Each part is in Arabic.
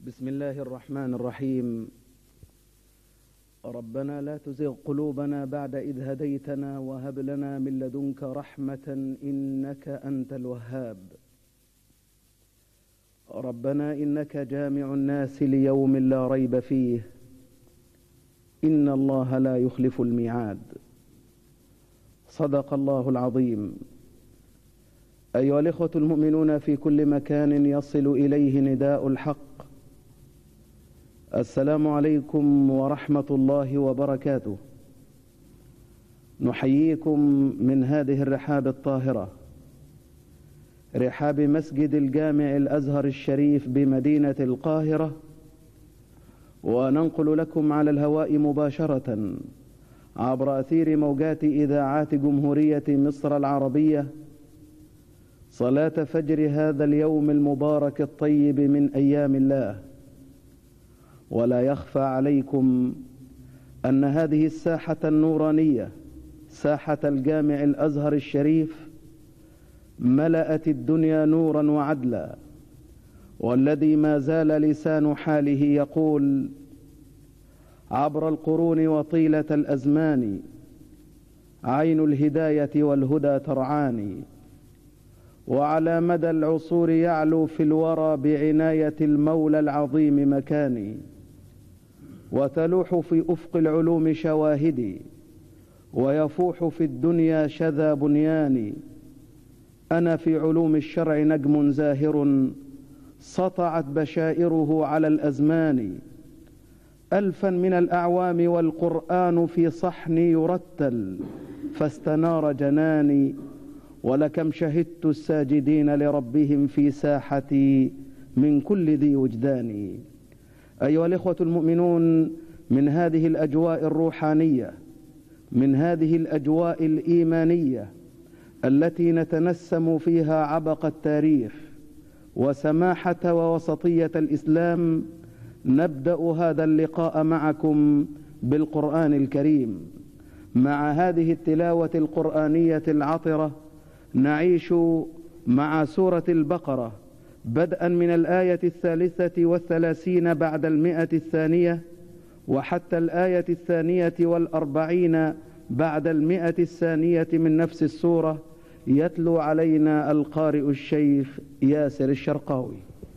بسم الله الرحمن الرحيم. ربنا لا تزغ قلوبنا بعد إذ هديتنا وهب لنا من لدنك رحمة إنك أنت الوهاب. ربنا إنك جامع الناس ليوم لا ريب فيه إن الله لا يخلف الميعاد. صدق الله العظيم. أيها الإخوة المؤمنون في كل مكان يصل إليه نداء الحق، السلام عليكم ورحمة الله وبركاته. نحييكم من هذه الرحاب الطاهرة، رحاب مسجد الجامع الأزهر الشريف بمدينة القاهرة، وننقل لكم على الهواء مباشرة عبر أثير موجات إذاعات جمهورية مصر العربية صلاة فجر هذا اليوم المبارك الطيب من أيام الله. ولا يخفى عليكم أن هذه الساحة النورانية، ساحة الجامع الأزهر الشريف، ملأت الدنيا نورا وعدلا، والذي ما زال لسان حاله يقول: عبر القرون وطيلة الأزمان عين الهداية والهدى ترعاني، وعلى مدى العصور يعلو في الورى بعناية المولى العظيم مكاني، وتلوح في أفق العلوم شواهدي، ويفوح في الدنيا شذا بنياني. أنا في علوم الشرع نجم زاهر سطعت بشائره على الأزمان، ألفا من الأعوام والقرآن في صحني يرتل فاستنار جناني، ولكم شهدت الساجدين لربهم في ساحتي من كل ذي وجداني. أيها الإخوة المؤمنون، من هذه الأجواء الروحانية، من هذه الأجواء الإيمانية التي نتنسم فيها عبق التاريخ وسماحة ووسطية الإسلام، نبدأ هذا اللقاء معكم بالقرآن الكريم. مع هذه التلاوة القرآنية العطرة نعيش مع سورة البقرة بدءا من الآية 33 بعد 100 وحتى الآية 42 بعد 100 من نفس السورة. يتلو علينا القارئ الشيخ ياسر الشرقاوي.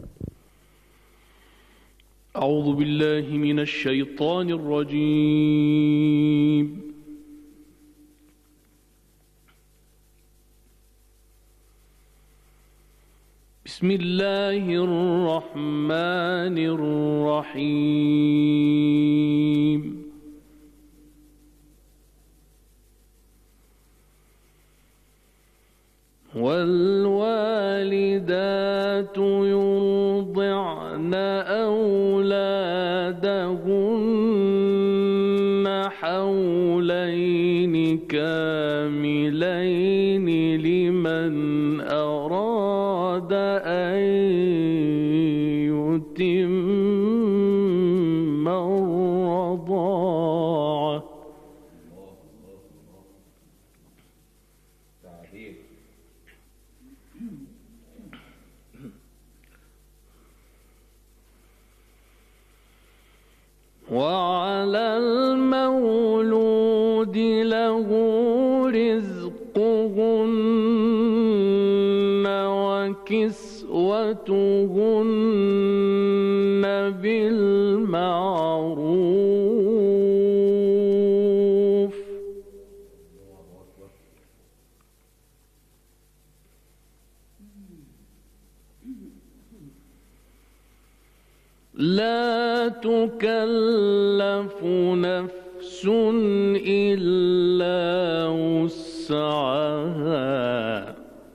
أعوذ بالله من الشيطان الرجيم. بسم الله الرحمن الرحيم. والوالدات يرضعن أولادهن حولين كاملين لمن أراد أن يتم الرضاعة. وعلى المولود له رزقهن وكسوتهن بالمعروف. لا تكلف نفس إلا وسعها.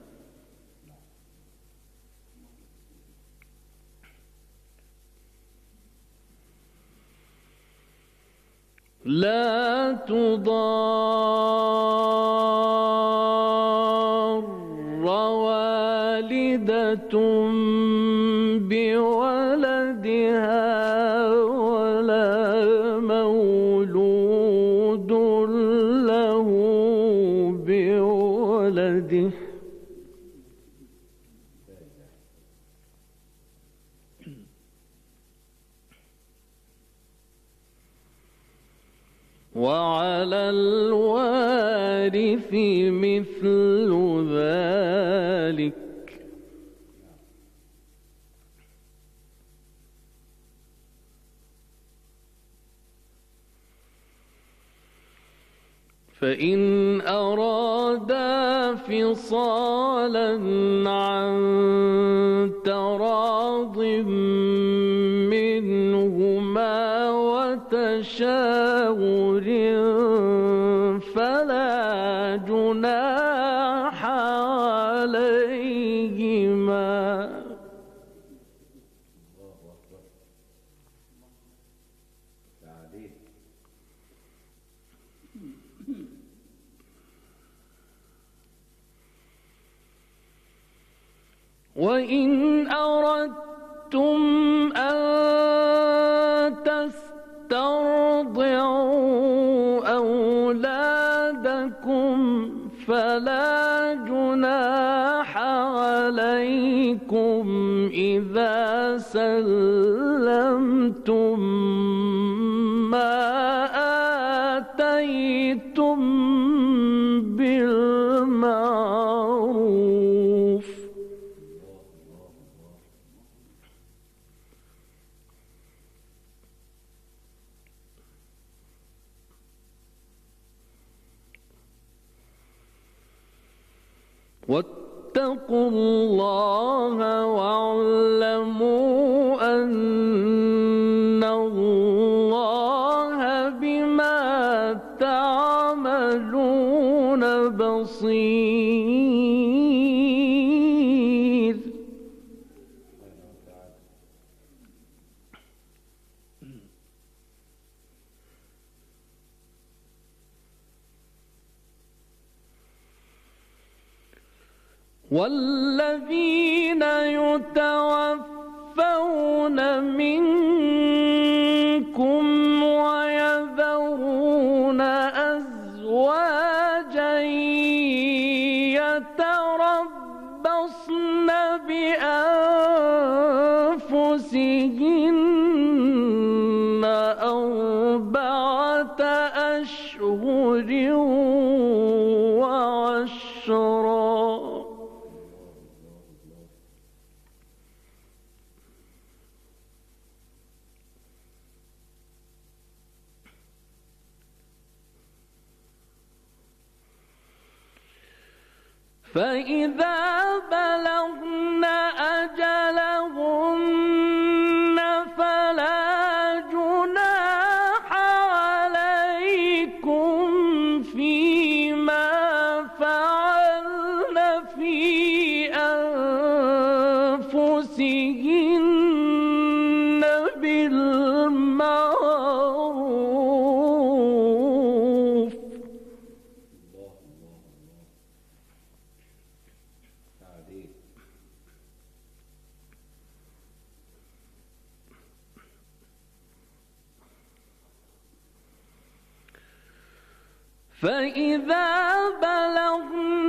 لا تضار والدة بولدها ولا مولود له بولده. وعلى الوارث مثل ذلك فإن أرادا فصالا عن تراض منهما وتشاور فلا جناح عليهما. وإن أردتم أن تسترضعوا أولادكم فلا جناح عليكم إذا سلمتم ما آتيتم بالمعروف. واتقوا الله واعلموا أن الله بما تعملون بصير. والذين يتوفون منكم ويذرون أزواجا يتربصن بأنفسهن أربعة أشهر وعشرا. فإذا بلغن أجلهن فلا جناح عليكم فيما فعلن في أنفسهن بالمعروف. فإذا بلغن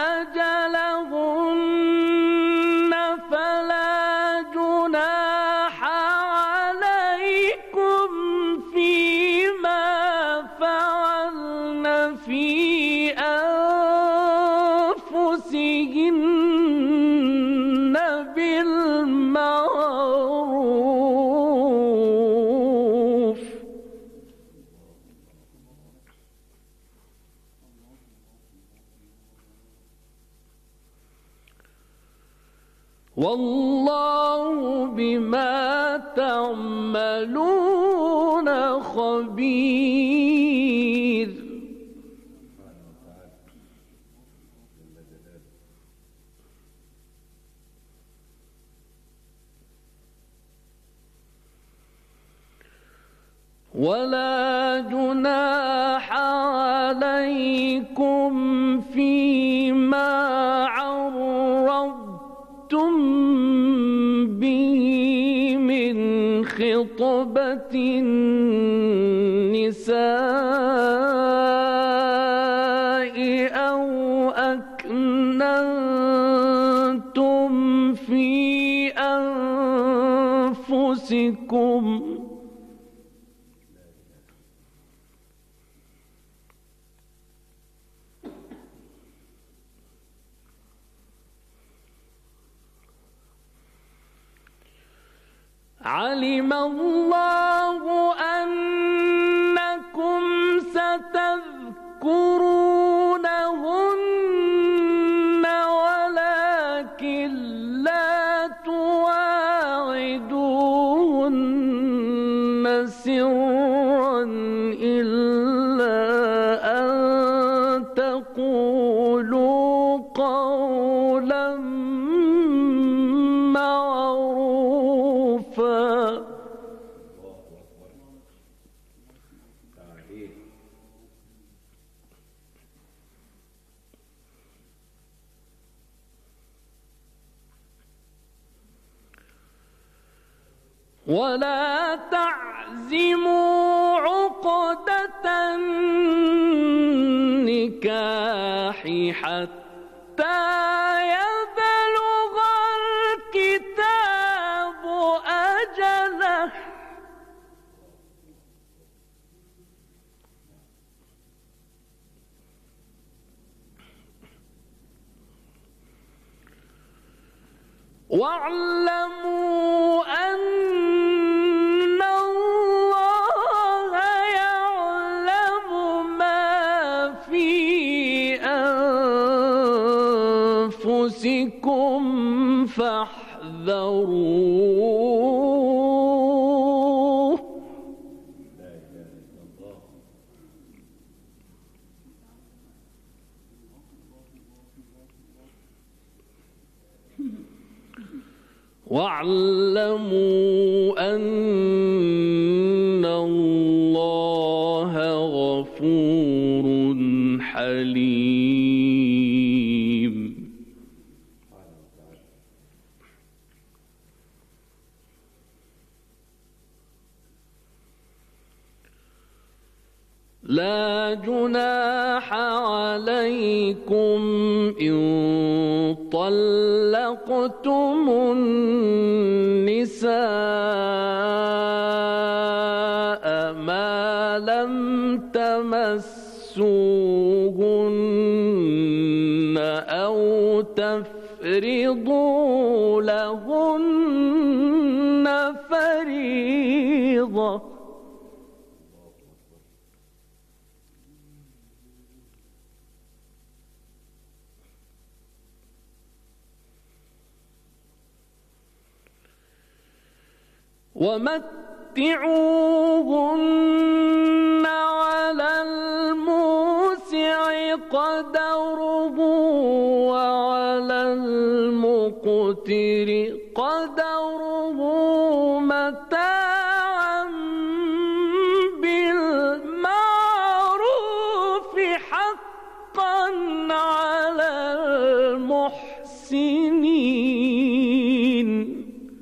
أجلهن فلا جناح عليكم فيما فعلن في أنفسهن بالمعروف. والله بما تعملون خبير. ولا جناح عليكم فيما عرضتم به من خطبة النساء أو أكننتم في أنفسكم علم الله أنكم ستذكرونهن ولكن لا تواعدوهن سرا إلا أن تقولوا قولا معروفا. ولا تعزموا عقدة النكاح حتى يبلغ الكتاب أجله واعلموا أن الله يعلم ما في أنفسكم فاحذروه. واعلموا أن الله غفور حليم. لا جناح عليكم إن طلقتم النساء ما لم تمسوهن أو تفرضوا لهن فريضة. ومتعوهن على الموسع قدره وعلى المقتر قدره متاعا بالمعروف حقا على المحسنين.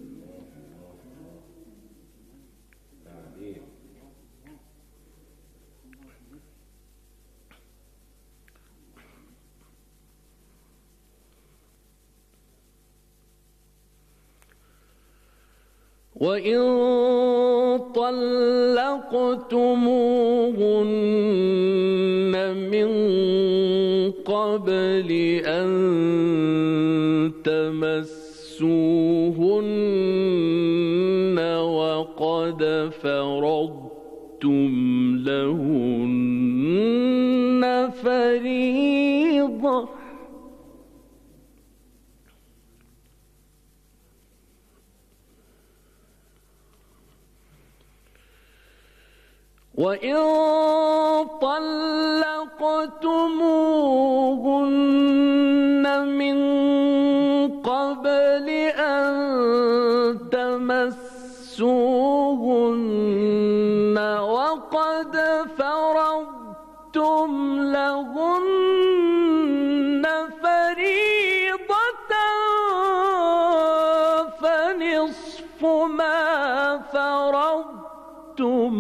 وإن طلقتموهن من قبل أن تمسوهن وقد فرضتم لهن فريضة وإن طلقتموهن من قبل أن تمسوهن وقد فرضتم لهن فريضة فنصف ما فرضتم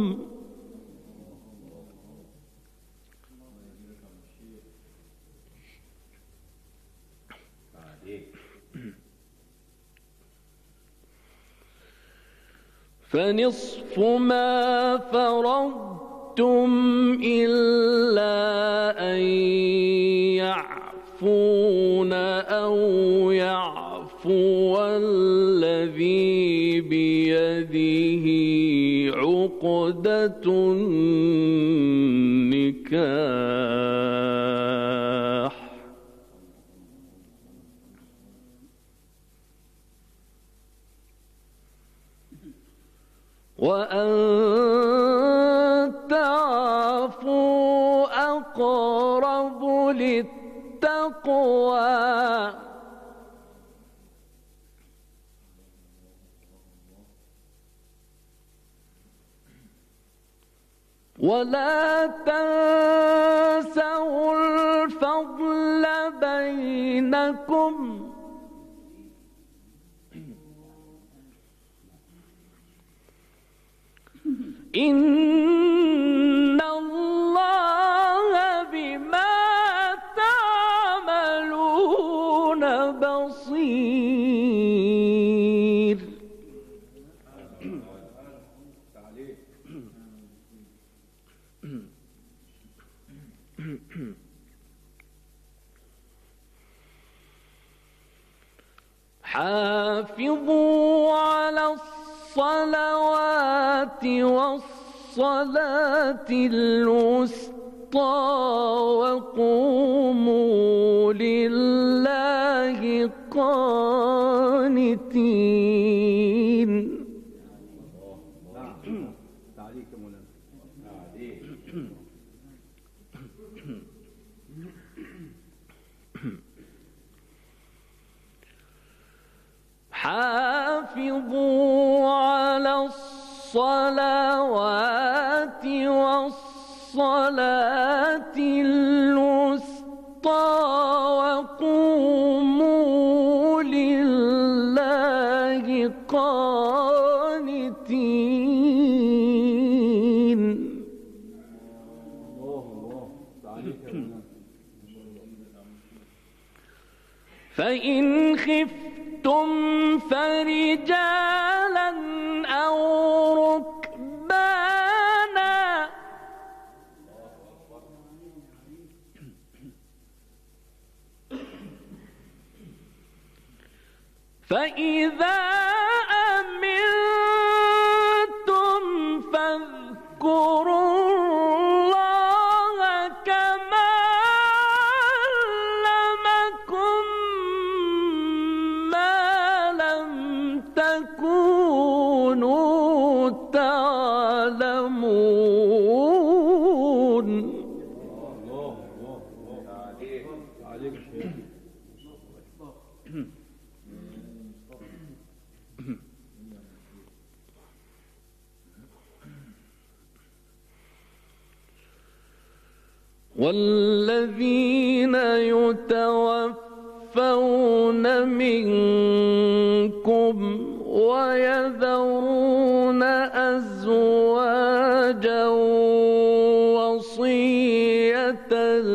إلا أن يعفون أو يعفو الذي بيده بيده عقدة النكاح وأن تعفوا أقرب للتقوى ولا تنسوا الفضل بينكم إن الله بما تعملون بصير. حافظوا على الصلوات والصلاة الوسطى وقوموا لله قانتين. حافظوا على الصلوات والصلاة الوسطى وقوموا لله قانتين. فإن خفتم فرجالا أو ركبانا فإذا أمنتم فاذكروا الله كما علمكم ما لم تكونوا تعلمون. والذين يتوفون منكم ويذرون أزواجا وصية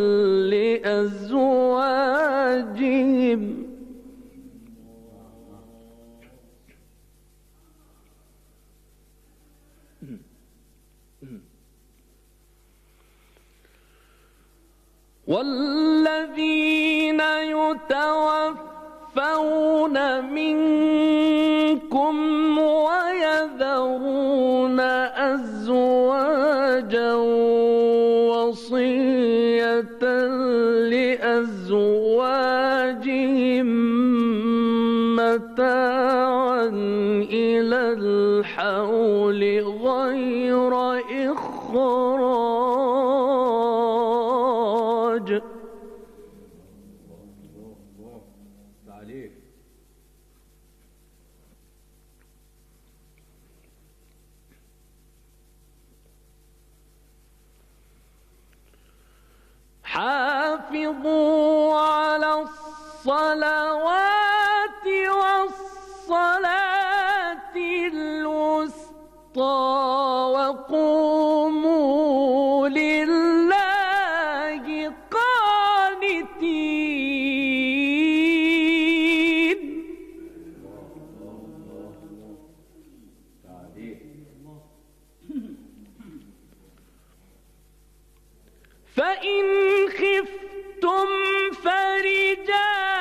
لأزواجهم والذين يتوفون منكم ويذرون أزواجا وصية لأزواجهم متاعا إلى الحول غير إخراج. حافظوا على الصلوات والصلاة الوسطى وقوموا لله قانتين. فإن خفتم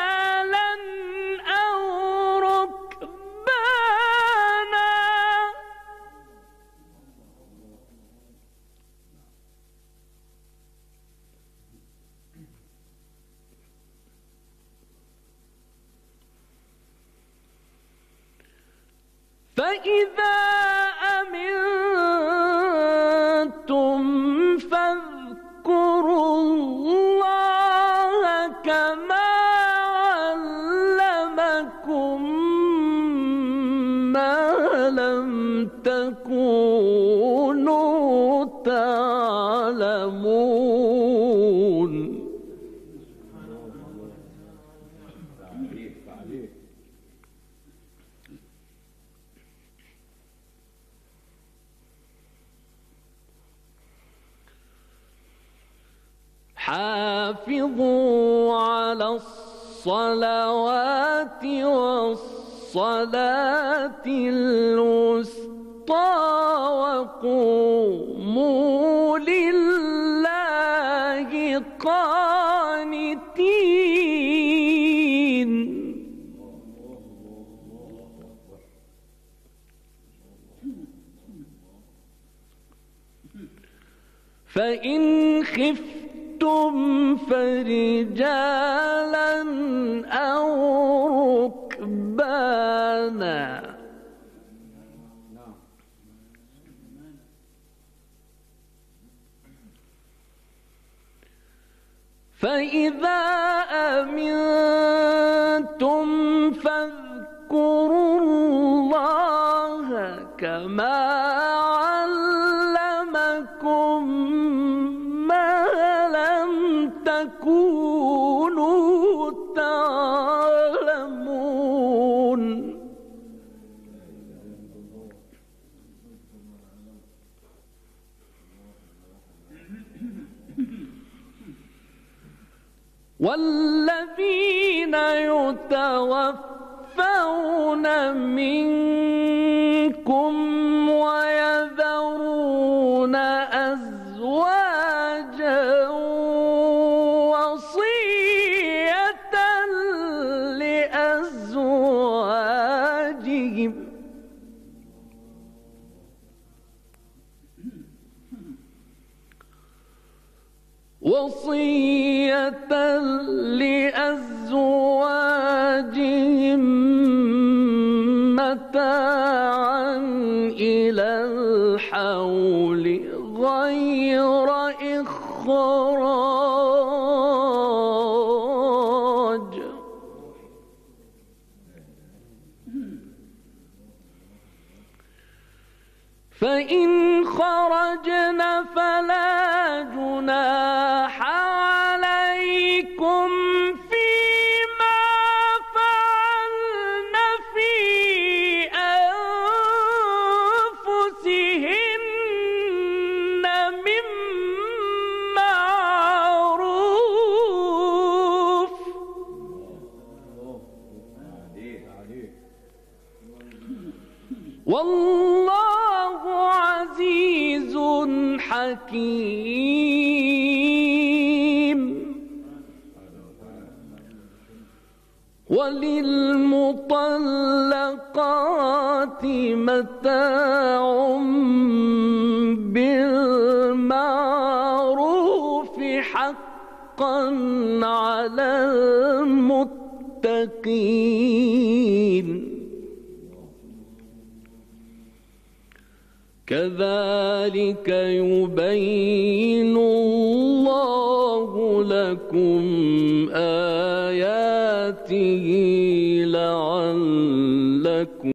فرجالا أو ركبانا فإذا أمنتم فاذكروا الله كما علمكم ما لم تكونوا تعلمون. حافظوا على الصلوات والصلاة الوسطى وقوموا لله قانتين. فإن خفتم فرجالا أو ركبانا فإذا أمنتم فاذكروا الله كما علمكم ما لم تكونوا تعلمون. والذين يتوفون منكم ويذرون أزواجا وصية لأزواجهم متاعا إلى الحول غير إخراج. فإن خرجن فلا جناح عليكم فيما فعلن في أنفسهن من معروف والله عزيز حكيم. وللمطلقات متاع بالمعروف حقا على المتقين. كذلك يبين الله لكم آياته لعلكم